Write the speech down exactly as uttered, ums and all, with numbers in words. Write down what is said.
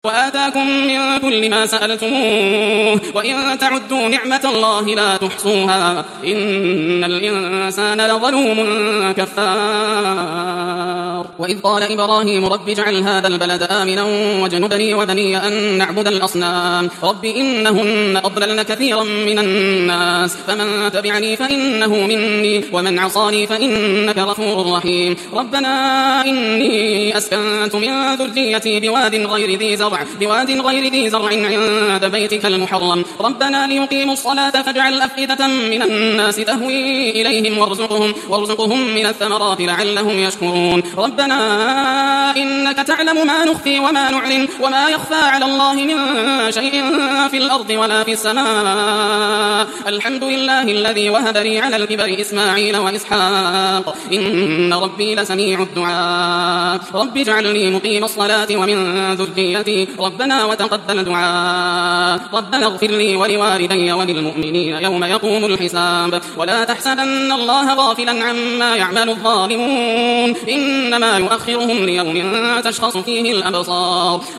وآتاكم من كل ما سألتموه وإن تعدوا نعمة الله لا تحصوها إن الإنسان لظلوم كفار. وإذ قال إبراهيم رب اجعل هذا البلد آمنا واجنبني وبني أن نعبد الأصنام رب إنهن أضللن كثيرا من الناس فمن تبعني فإنه مني ومن عصاني فإنك غفور رحيم. ربنا إني أسكنت من ذريتي بواد غير ذي زرع بواد غير ذي زرع عند بيتك المحرم ربنا ليقيموا الصلاة فاجعل أفئدة من الناس تهوي إليهم وارزقهم, وارزقهم من الثمرات لعلهم يشكرون. ربنا إنك تعلم ما نخفي وما نعلن وما يخفى على الله من شيء في الأرض ولا في السماء الحمد لله الذي وهب لي على الكبر إسماعيل وإسحاق إن ربي لسميع الدعاء. رب اجعلني مقيم الصلاة ومن ذريتي ربنا وتقبل دعاء. ربنا اغفر لي ولوالدي وللمؤمنين يوم يقوم الحساب. ولا تحسبن الله غافلا عما يعمل الظالمون إنما يؤخرهم ليوم تشخص فيه الأبصار.